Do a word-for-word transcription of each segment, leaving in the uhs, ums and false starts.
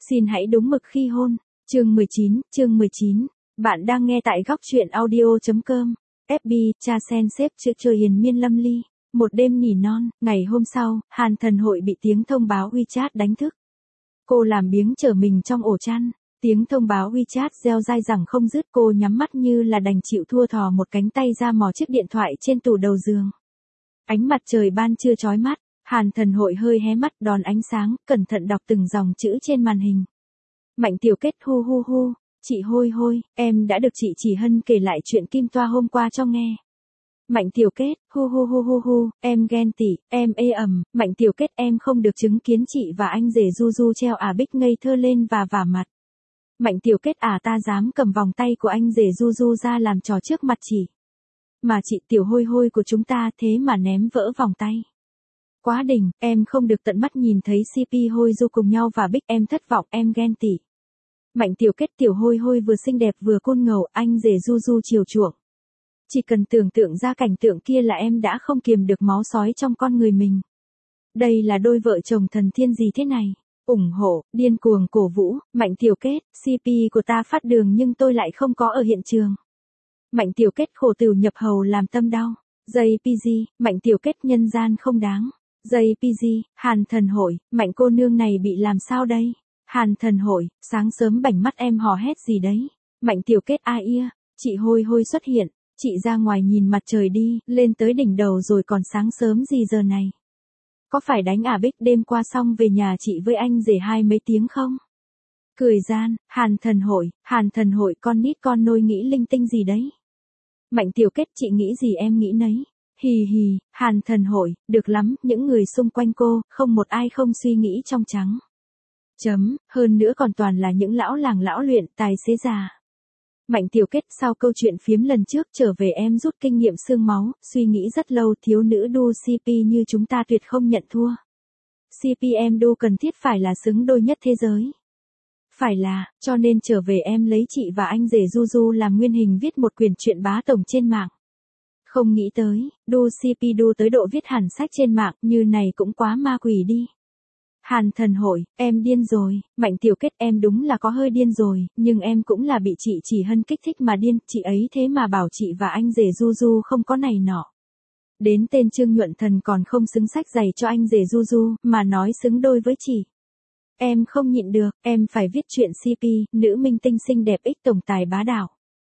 Xin hãy đúng mực khi hôn. Chương mười chín, chương mười chín. Bạn đang nghe tại góc truyện audio chấm com. ép bê, cha sen xếp chữ trời hiền miên lâm ly. Một đêm nỉ non, ngày hôm sau, Hàn Thần Hội bị tiếng thông báo WeChat đánh thức. Cô làm biếng trở mình trong ổ chăn. Tiếng thông báo WeChat reo dai dẳng không dứt, cô nhắm mắt như là đành chịu thua, thò một cánh tay ra mò chiếc điện thoại trên tủ đầu giường. Ánh mặt trời ban trưa chói mắt, Hàn Thần Hội hơi hé mắt đón ánh sáng, cẩn thận đọc từng dòng chữ trên màn hình. Mạnh Tiểu Kết hu hu hu, chị Hôi Hôi, em đã được chị Chỉ Hân kể lại chuyện Kim Toa hôm qua cho nghe. Mạnh Tiểu Kết, hu hu hu hu hu, em ghen tị, em ê ẩm, Mạnh Tiểu Kết em không được chứng kiến chị và anh rể Du Du treo à bích ngây thơ lên và vả mặt. Mạnh Tiểu Kết à, ta dám cầm vòng tay của anh rể Du Du ra làm trò trước mặt chị. Mà chị Tiểu Hôi Hôi của chúng ta thế mà ném vỡ vòng tay. Quá đỉnh, em không được tận mắt nhìn thấy xê pê Hôi Du cùng nhau và bích, em thất vọng, em ghen tị. Mạnh Tiểu Kết, Tiểu Hôi Hôi vừa xinh đẹp vừa côn ngầu, anh rể Du Du chiều chuộng. Chỉ cần tưởng tượng ra cảnh tượng kia là em đã không kiềm được máu sói trong con người mình. Đây là đôi vợ chồng thần tiên gì thế này? Ủng hộ, điên cuồng cổ vũ, Mạnh Tiểu Kết, xê pê của ta phát đường nhưng tôi lại không có ở hiện trường. Mạnh Tiểu Kết khổ tửu nhập hầu làm tâm đau. jê pê giê, Mạnh Tiểu Kết nhân gian không đáng. jê pê giê, Hàn Thần Hội, Mạnh cô nương này bị làm sao đây? Hàn Thần Hội, sáng sớm bảnh mắt em hò hét gì đấy? Mạnh Tiểu Kết a ia, chị Hôi Hôi xuất hiện, chị ra ngoài nhìn mặt trời đi, lên tới đỉnh đầu rồi còn sáng sớm gì giờ này? Có phải đánh à bích, đêm qua xong về nhà chị với anh rể hai mấy tiếng không? Cười gian, Hàn Thần Hội, Hàn Thần Hội con nít con nôi nghĩ linh tinh gì đấy? Mạnh Tiểu Kết, chị nghĩ gì em nghĩ nấy. Hì hì, Hàn Thần Hội, được lắm, những người xung quanh cô, không một ai không suy nghĩ trong trắng. Chấm, hơn nữa còn toàn là những lão làng lão luyện, tài xế già. Mạnh Tiểu Kết, sau câu chuyện phiếm lần trước trở về em rút kinh nghiệm xương máu, suy nghĩ rất lâu, thiếu nữ đu xê pê như chúng ta tuyệt không nhận thua. xê pê em đu cần thiết phải là xứng đôi nhất thế giới. Phải là, cho nên trở về em lấy chị và anh rể Du Du làm nguyên hình viết một quyển truyện bá tổng trên mạng. Không nghĩ tới, đu xê pê đu tới độ viết hẳn sách trên mạng, như này cũng quá ma quỷ đi. Hàn Thần Hội, em điên rồi. Mạnh Tiểu Kết, em đúng là có hơi điên rồi, nhưng em cũng là bị chị Chỉ Hân kích thích mà điên, chị ấy thế mà bảo chị và anh rể Du Du không có này nọ. Đến tên Trương Nhuận Thần còn không xứng sách giày cho anh rể Du Du, mà nói xứng đôi với chị. Em không nhịn được, em phải viết chuyện xê pê, nữ minh tinh xinh đẹp ích tổng tài bá đạo.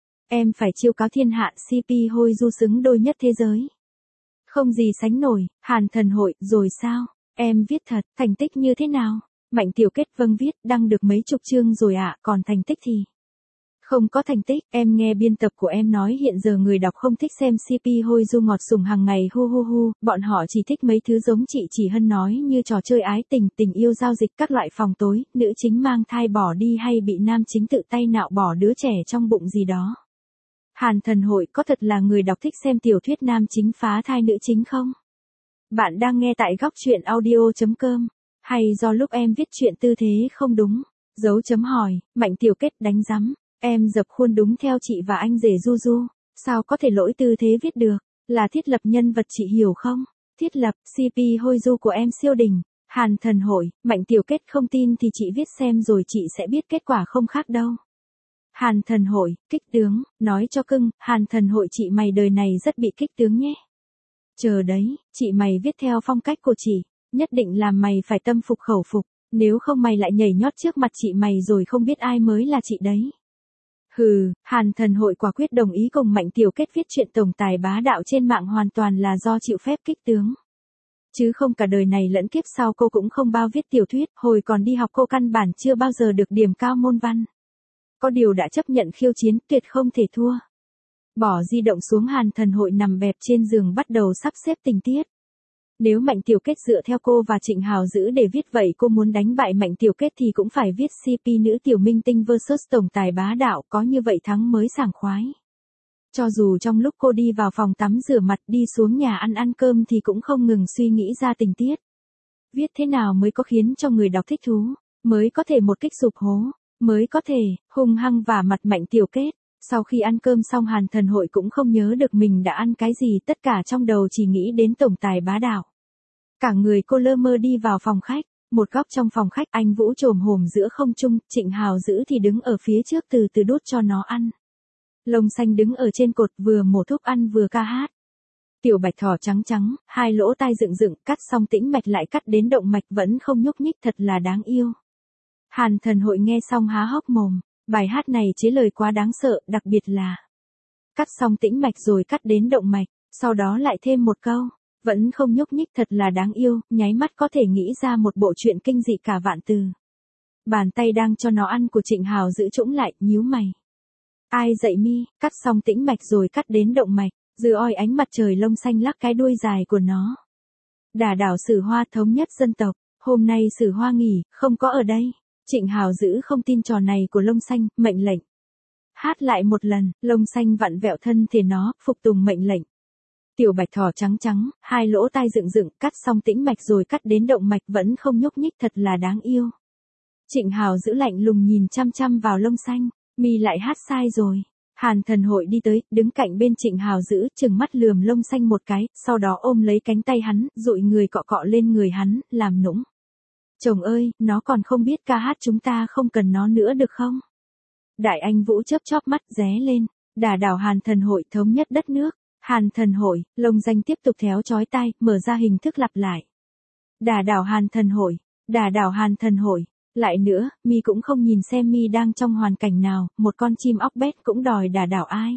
Em phải chiêu cáo thiên hạ, xê pê Hôi Du xứng đôi nhất thế giới. Không gì sánh nổi. Hàn Thần Hội, rồi sao? Em viết thật, thành tích như thế nào? Mạnh Tiểu Kết, vâng viết, đăng được mấy chục chương rồi ạ, à, còn thành tích thì... Không có thành tích, em nghe biên tập của em nói hiện giờ người đọc không thích xem xê pê Hôi Du ngọt sủng hàng ngày hu hu hu, bọn họ chỉ thích mấy thứ giống chị Chỉ Hân nói như trò chơi ái tình, tình yêu giao dịch, các loại phòng tối, nữ chính mang thai bỏ đi hay bị nam chính tự tay nạo bỏ đứa trẻ trong bụng gì đó. Hàn Thần Hội, có thật là người đọc thích xem tiểu thuyết nam chính phá thai nữ chính không? Bạn đang nghe tại góc truyện audio chấm com. Hay do lúc em viết chuyện tư thế không đúng? Dấu chấm hỏi, Mạnh Tiểu Kết, đánh rắm. Em dập khuôn đúng theo chị và anh rể Du Du. Sao có thể lỗi tư thế viết được? Là thiết lập nhân vật, chị hiểu không? Thiết lập, xê pê Hôi Du của em siêu đỉnh. Hàn Thần Hội, Mạnh Tiểu Kết, không tin thì chị viết xem rồi chị sẽ biết kết quả không khác đâu. Hàn Thần Hội, kích tướng, nói cho cưng, Hàn Thần Hội chị mày đời này rất bị kích tướng nhé. Chờ đấy, chị mày viết theo phong cách của chị, nhất định làm mày phải tâm phục khẩu phục, nếu không mày lại nhảy nhót trước mặt chị mày rồi không biết ai mới là chị đấy. Hừ, Hàn Thần Hội quả quyết đồng ý cùng Mạnh Tiểu Kết viết chuyện tổng tài bá đạo trên mạng hoàn toàn là do chịu phép kích tướng. Chứ không cả đời này lẫn kiếp sau cô cũng không bao viết tiểu thuyết, hồi còn đi học cô căn bản chưa bao giờ được điểm cao môn văn. Có điều đã chấp nhận khiêu chiến, tuyệt không thể thua. Bỏ di động xuống, Hàn Thần Hội nằm bẹp trên giường bắt đầu sắp xếp tình tiết. Nếu Mạnh Tiểu Kết dựa theo cô và Trịnh Hào Dữ để viết vậy, cô muốn đánh bại Mạnh Tiểu Kết thì cũng phải viết xê pê nữ tiểu minh tinh versus tổng tài bá đạo, có như vậy thắng mới sảng khoái. Cho dù trong lúc cô đi vào phòng tắm rửa mặt, đi xuống nhà ăn ăn cơm thì cũng không ngừng suy nghĩ ra tình tiết. Viết thế nào mới có khiến cho người đọc thích thú, mới có thể một kích sụp hố, mới có thể hung hăng vả mặt Mạnh Tiểu Kết. Sau khi ăn cơm xong, Hàn Thần Hội cũng không nhớ được mình đã ăn cái gì, tất cả trong đầu chỉ nghĩ đến tổng tài bá đạo. Cả người cô lơ mơ đi vào phòng khách, Một góc trong phòng khách anh Vũ trồm hổm giữa không trung, Trịnh Hào Dữ thì đứng ở phía trước từ từ đút cho nó ăn. Lông xanh đứng ở trên cột vừa mổ thuốc ăn vừa ca hát. Tiểu bạch thỏ trắng trắng, hai lỗ tai dựng dựng, cắt xong tĩnh mạch lại cắt đến động mạch vẫn không nhúc nhích, thật là đáng yêu. Hàn Thần Hội nghe xong há hốc mồm, bài hát này chế lời quá đáng sợ, đặc biệt là cắt xong tĩnh mạch rồi cắt đến động mạch, sau đó lại thêm một câu, vẫn không nhúc nhích, thật là đáng yêu, nháy mắt có thể nghĩ ra một bộ truyện kinh dị cả vạn từ. Bàn tay đang cho nó ăn của Trịnh Hào giữ trũng lại, nhíu mày. Ai dạy mi, cắt xong tĩnh mạch rồi cắt đến động mạch, dưới oi ánh mặt trời lông xanh lắc cái đuôi dài của nó. Đả đảo Sử Hoa thống nhất dân tộc, hôm nay Sử Hoa nghỉ, không có ở đây. Trịnh Hào Dữ không tin trò này của lông xanh, mệnh lệnh. Hát lại một lần, lông xanh vặn vẹo thân thể nó, phục tùng mệnh lệnh. Tiểu bạch thỏ trắng trắng, hai lỗ tai dựng dựng, cắt xong tĩnh mạch rồi cắt đến động mạch vẫn không nhúc nhích, thật là đáng yêu. Trịnh Hào Dữ lạnh lùng nhìn chăm chăm vào lông xanh, mi lại hát sai rồi. Hàn Thần Hội đi tới, đứng cạnh bên Trịnh Hào Dữ, trừng mắt lườm lông xanh một cái, sau đó ôm lấy cánh tay hắn, dụi người cọ cọ lên người hắn, làm nũng. Chồng ơi, nó còn không biết ca hát, chúng ta không cần nó nữa được không? Đại anh Vũ chớp chóp mắt ré lên, đả đảo Hàn Thần Hội thống nhất đất nước. Hàn Thần Hội, lông danh tiếp tục théo chói tai, mở ra hình thức lặp lại. Đả đảo Hàn Thần Hội, đả đảo Hàn Thần Hội. Lại nữa, mi cũng không nhìn xem mi đang trong hoàn cảnh nào, một con chim óc bét cũng đòi đả đảo ai.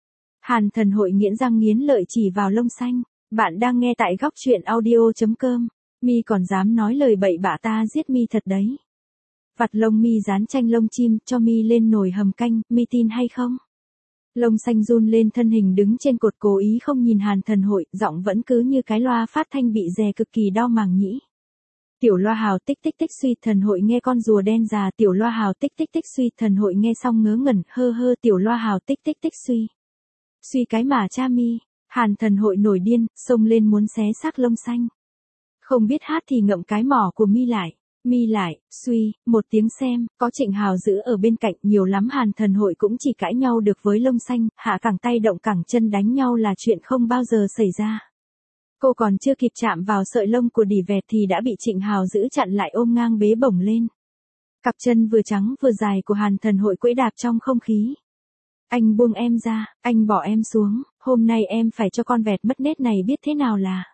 Hàn Thần Hội nghiến răng nghiến lợi chỉ vào lông xanh. Bạn đang nghe tại góc truyện audio chấm com. Mi còn dám nói lời bậy bạ, ta giết mi thật đấy. Vặt lông mi dán tranh lông chim, cho mi lên nồi hầm canh, mi tin hay không? Lông xanh run lên thân hình đứng trên cột, cố ý không nhìn Hàn Thần Hội, giọng vẫn cứ như cái loa phát thanh bị rè cực kỳ đau màng nhĩ. Tiểu loa hào tích tích tích suy, Thần Hội nghe con rùa đen già, tiểu loa hào tích tích tích suy, Thần Hội nghe xong ngớ ngẩn, hơ hơ, tiểu loa hào tích tích tích suy. Suy cái mà cha mi. Hàn Thần Hội nổi điên, xông lên muốn xé xác lông xanh. Không biết hát thì ngậm cái mỏ của mi lại. Mi lại, suy, một tiếng xem, có Trịnh Hào Dữ ở bên cạnh, nhiều lắm Hàn Thần Hội cũng chỉ cãi nhau được với lông xanh, hạ cẳng tay động cẳng chân đánh nhau là chuyện không bao giờ xảy ra. Cô còn chưa kịp chạm vào sợi lông của đỉ vẹt thì đã bị Trịnh Hào Dữ chặn lại, ôm ngang bế bổng lên. Cặp chân vừa trắng vừa dài của Hàn Thần Hội quẫy đạp trong không khí. Anh buông em ra, anh bỏ em xuống, hôm nay em phải cho con vẹt mất nết này biết thế nào là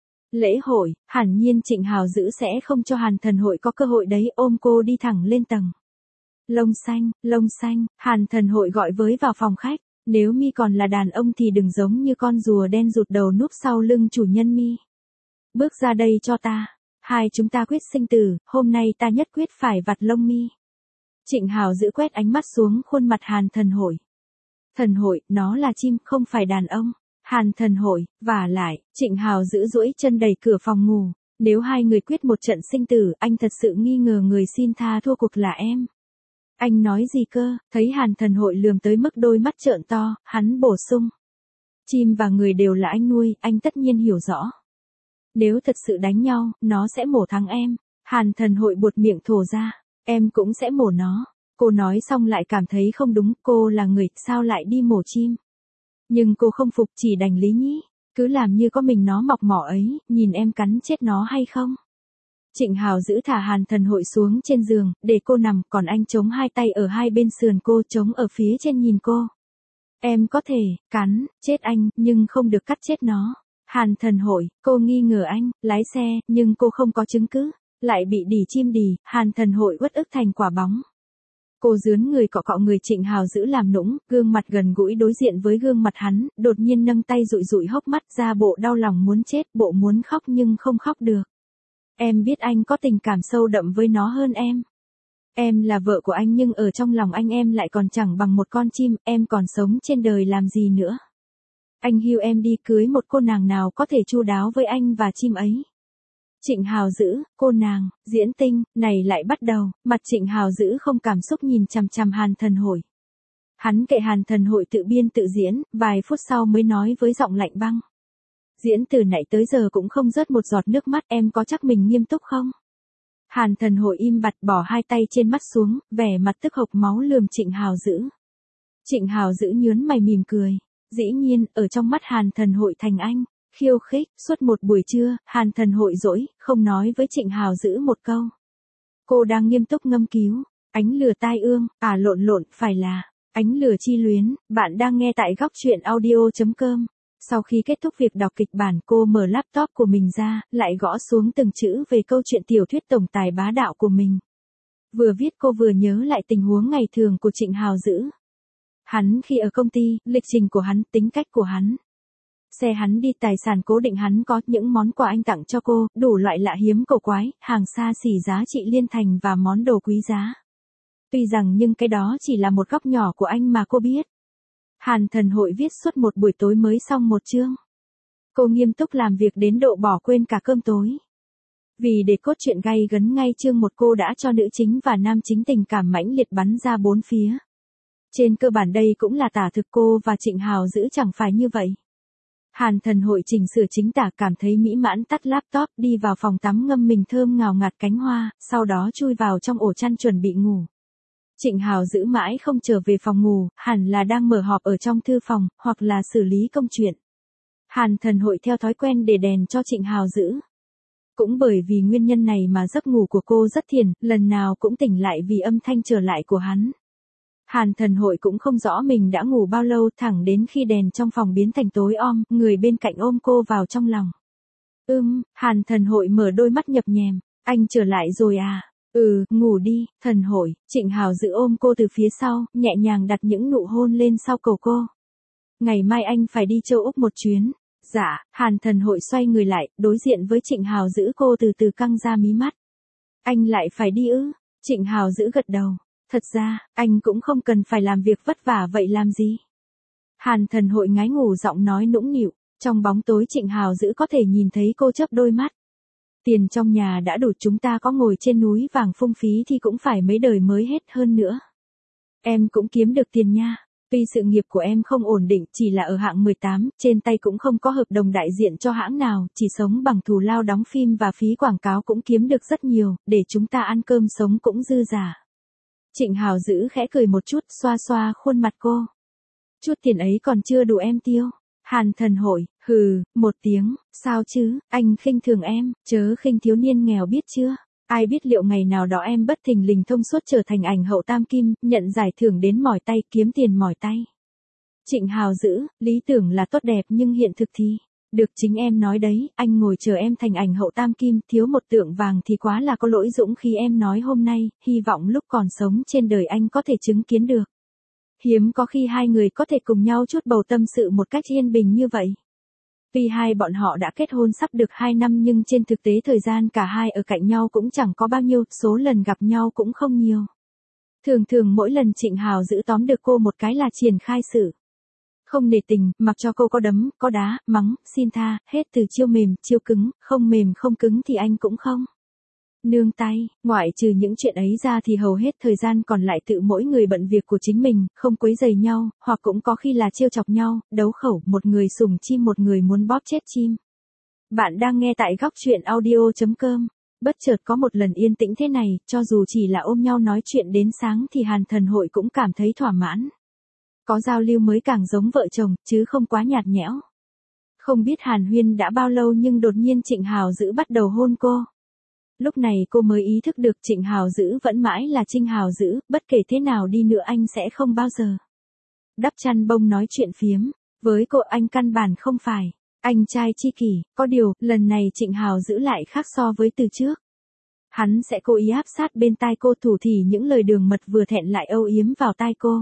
lễ hội. Hẳn nhiên Trịnh Hào Dữ sẽ không cho Hàn Thần Hội có cơ hội đấy, ôm cô đi thẳng lên tầng. Lông xanh, lông xanh, Hàn Thần Hội gọi với vào phòng khách, nếu mi còn là đàn ông thì đừng giống như con rùa đen rụt đầu núp sau lưng chủ nhân mi. Bước ra đây cho ta, hai chúng ta quyết sinh tử, hôm nay ta nhất quyết phải vặt lông mi. Trịnh Hào Dữ quét ánh mắt xuống khuôn mặt Hàn Thần Hội. Thần Hội, nó là chim, không phải đàn ông. Hàn Thần Hội, vả lại, Trịnh Hào Dữ duỗi chân đẩy cửa phòng ngủ, nếu hai người quyết một trận sinh tử, anh thật sự nghi ngờ người xin tha thua cuộc là em. Anh nói gì cơ? Thấy Hàn Thần Hội lườm tới mức đôi mắt trợn to, hắn bổ sung. Chim và người đều là anh nuôi, anh tất nhiên hiểu rõ. Nếu thật sự đánh nhau, nó sẽ mổ thắng em. Hàn Thần Hội buột miệng thổ ra, em cũng sẽ mổ nó. Cô nói xong lại cảm thấy không đúng, cô là người, sao lại đi mổ chim? Nhưng cô không phục, chỉ đành lý nhí, cứ làm như có mình nó mọc mỏ ấy, nhìn em cắn chết nó hay không. Trịnh Hào Dữ thả Hàn Thần Hội xuống trên giường, để cô nằm, còn anh chống hai tay ở hai bên sườn cô, chống ở phía trên nhìn cô. Em có thể, cắn, chết anh, nhưng không được cắt chết nó. Hàn Thần Hội, cô nghi ngờ anh, lái xe, nhưng cô không có chứng cứ, lại bị đỉ chim đỉ, Hàn Thần Hội uất ức thành quả bóng. Cô dướn người cọ cọ người Trịnh Hào Dữ làm nũng, gương mặt gần gũi đối diện với gương mặt hắn, đột nhiên nâng tay dụi dụi hốc mắt ra, bộ đau lòng muốn chết, bộ muốn khóc nhưng không khóc được. Em biết anh có tình cảm sâu đậm với nó hơn em. Em là vợ của anh nhưng ở trong lòng anh em lại còn chẳng bằng một con chim, em còn sống trên đời làm gì nữa. Anh hưu em đi cưới một cô nàng nào có thể chu đáo với anh và chim ấy. Trịnh Hào Dữ, cô nàng, diễn tinh, này lại bắt đầu, mặt Trịnh Hào Dữ không cảm xúc nhìn chằm chằm Hàn Thần Hội. Hắn kệ Hàn Thần Hội tự biên tự diễn, vài phút sau mới nói với giọng lạnh băng. Diễn từ nãy tới giờ cũng không rớt một giọt nước mắt, em có chắc mình nghiêm túc không? Hàn Thần Hội im bặt bỏ hai tay trên mắt xuống, vẻ mặt tức hộc máu lườm Trịnh Hào Dữ. Trịnh Hào Dữ nhớn mày mỉm cười. Dĩ nhiên, ở trong mắt Hàn Thần Hội thành anh, khiêu khích, suốt một buổi trưa, Hàn Thần Hội dỗi, không nói với Trịnh Hào Dữ một câu. Cô đang nghiêm túc ngâm cứu, ánh lửa tai ương, à lộn lộn, phải là, ánh lửa chi luyến, bạn đang nghe tại góc truyện audio.com. Sau khi kết thúc việc đọc kịch bản, cô mở laptop của mình ra, lại gõ xuống từng chữ về câu chuyện tiểu thuyết tổng tài bá đạo của mình. Vừa viết cô vừa nhớ lại tình huống ngày thường của Trịnh Hào Dữ. Hắn khi ở công ty, lịch trình của hắn, tính cách của hắn. Xe hắn đi, tài sản cố định hắn có, những món quà anh tặng cho cô, đủ loại lạ hiếm cổ quái, hàng xa xỉ giá trị liên thành và món đồ quý giá. Tuy rằng nhưng cái đó chỉ là một góc nhỏ của anh mà cô biết. Hàn Thần Hội viết suốt một buổi tối mới xong một chương. Cô nghiêm túc làm việc đến độ bỏ quên cả cơm tối. Vì để cốt truyện gay gấn ngay chương một, cô đã cho nữ chính và nam chính tình cảm mãnh liệt bắn ra bốn phía. Trên cơ bản đây cũng là tả thực cô và Trịnh Hào Dữ chẳng phải như vậy. Hàn Thần Hội chỉnh sửa chính tả, cảm thấy mỹ mãn, tắt laptop, đi vào phòng tắm ngâm mình thơm ngào ngạt cánh hoa, sau đó chui vào trong ổ chăn chuẩn bị ngủ. Trịnh Hào Dữ mãi không trở về phòng ngủ, hẳn là đang mở họp ở trong thư phòng, hoặc là xử lý công chuyện. Hàn Thần Hội theo thói quen để đèn cho Trịnh Hào Dữ. Cũng bởi vì nguyên nhân này mà giấc ngủ của cô rất thiền, lần nào cũng tỉnh lại vì âm thanh trở lại của hắn. Hàn Thần Hội cũng không rõ mình đã ngủ bao lâu, thẳng đến khi đèn trong phòng biến thành tối om, người bên cạnh ôm cô vào trong lòng. Ưm, Hàn Thần Hội mở đôi mắt nhập nhèm, anh trở lại rồi à? Ừ, ngủ đi, Thần Hội. Trịnh Hào Dữ ôm cô từ phía sau, nhẹ nhàng đặt những nụ hôn lên sau cổ cô. Ngày mai anh phải đi châu Úc một chuyến. Dạ, Hàn Thần Hội xoay người lại, đối diện với Trịnh Hào Dữ, cô từ từ căng ra mí mắt. Anh lại phải đi ư? Trịnh Hào Dữ gật đầu. Thật ra, anh cũng không cần phải làm việc vất vả vậy làm gì. Hàn Thần Hội ngái ngủ giọng nói nũng nịu, trong bóng tối Trịnh Hào Dữ có thể nhìn thấy cô chớp đôi mắt. Tiền trong nhà đã đủ, chúng ta có ngồi trên núi vàng phung phí thì cũng phải mấy đời mới hết, hơn nữa. Em cũng kiếm được tiền nha. Tuy sự nghiệp của em không ổn định, chỉ là ở hạng mười tám, trên tay cũng không có hợp đồng đại diện cho hãng nào, chỉ sống bằng thù lao đóng phim và phí quảng cáo cũng kiếm được rất nhiều, để chúng ta ăn cơm sống cũng dư giả. Trịnh Hào Dữ khẽ cười một chút, xoa xoa khuôn mặt cô. Chút tiền ấy còn chưa đủ em tiêu. Hàn Thần Hội, hừ, một tiếng, sao chứ, anh khinh thường em, chớ khinh thiếu niên nghèo biết chưa. Ai biết liệu ngày nào đó em bất thình lình thông suốt trở thành ảnh hậu tam kim, nhận giải thưởng đến mỏi tay, kiếm tiền mỏi tay. Trịnh Hào Dữ, lý tưởng là tốt đẹp nhưng hiện thực thì... Được, chính em nói đấy, anh ngồi chờ em thành ảnh hậu tam kim, thiếu một tượng vàng thì quá là có lỗi dũng khi em nói hôm nay, hy vọng lúc còn sống trên đời anh có thể chứng kiến được. Hiếm có khi hai người có thể cùng nhau chút bầu tâm sự một cách yên bình như vậy. Tuy hai bọn họ đã kết hôn sắp được hai năm nhưng trên thực tế thời gian cả hai ở cạnh nhau cũng chẳng có bao nhiêu, số lần gặp nhau cũng không nhiều. Thường thường mỗi lần Trịnh Hào Dữ tóm được cô một cái là triển khai sự. Không nể tình, mặc cho cô có đấm, có đá, mắng, xin tha, hết từ chiêu mềm, chiêu cứng, không mềm không cứng thì anh cũng không nương tay. Ngoại trừ những chuyện ấy ra thì hầu hết thời gian còn lại tự mỗi người bận việc của chính mình, không quấy rầy nhau, hoặc cũng có khi là trêu chọc nhau, đấu khẩu, một người sủng chim một người muốn bóp chết chim. Bạn đang nghe tại góc truyện audio.com. Bất chợt có một lần yên tĩnh thế này, cho dù chỉ là ôm nhau nói chuyện đến sáng thì Hàn Thần Hội cũng cảm thấy thỏa mãn. Có giao lưu mới càng giống vợ chồng, chứ không quá nhạt nhẽo. Không biết hàn huyên đã bao lâu nhưng đột nhiên Trịnh Hào Dữ bắt đầu hôn cô. Lúc này cô mới ý thức được Trịnh Hào Dữ vẫn mãi là Trịnh Hào Dữ, bất kể thế nào đi nữa anh sẽ không bao giờ đắp chăn bông nói chuyện phiếm. Với cô anh căn bản không phải anh trai tri kỷ, có điều, lần này Trịnh Hào Dữ lại khác so với từ trước. Hắn sẽ cố ý áp sát bên tai cô, thủ thỉ những lời đường mật vừa thẹn lại âu yếm vào tai cô.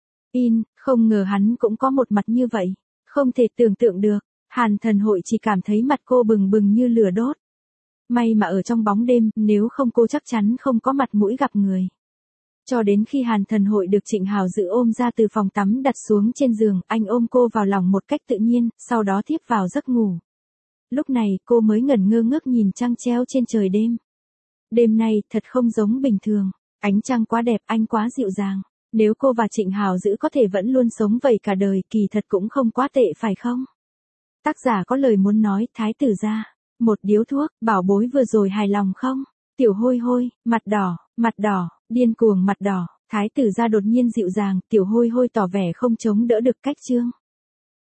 In, không ngờ hắn cũng có một mặt như vậy. Không thể tưởng tượng được. Hàn Thần Hội chỉ cảm thấy mặt cô bừng bừng như lửa đốt. May mà ở trong bóng đêm, nếu không cô chắc chắn không có mặt mũi gặp người. Cho đến khi Hàn Thần Hội được Trịnh Hào Dữ ôm ra từ phòng tắm đặt xuống trên giường, anh ôm cô vào lòng một cách tự nhiên, sau đó thiếp vào giấc ngủ. Lúc này cô mới ngẩn ngơ ngước nhìn trăng treo trên trời đêm. Đêm nay thật không giống bình thường. Ánh trăng quá đẹp, anh quá dịu dàng. Nếu cô và Trịnh Hào Dữ có thể vẫn luôn sống vậy cả đời, kỳ thật cũng không quá tệ phải không? Tác giả có lời muốn nói, thái tử ra. Một điếu thuốc, bảo bối vừa rồi hài lòng không? Tiểu hôi hôi, mặt đỏ, mặt đỏ, điên cuồng mặt đỏ. Thái tử ra đột nhiên dịu dàng, tiểu hôi hôi tỏ vẻ không chống đỡ được cách chương.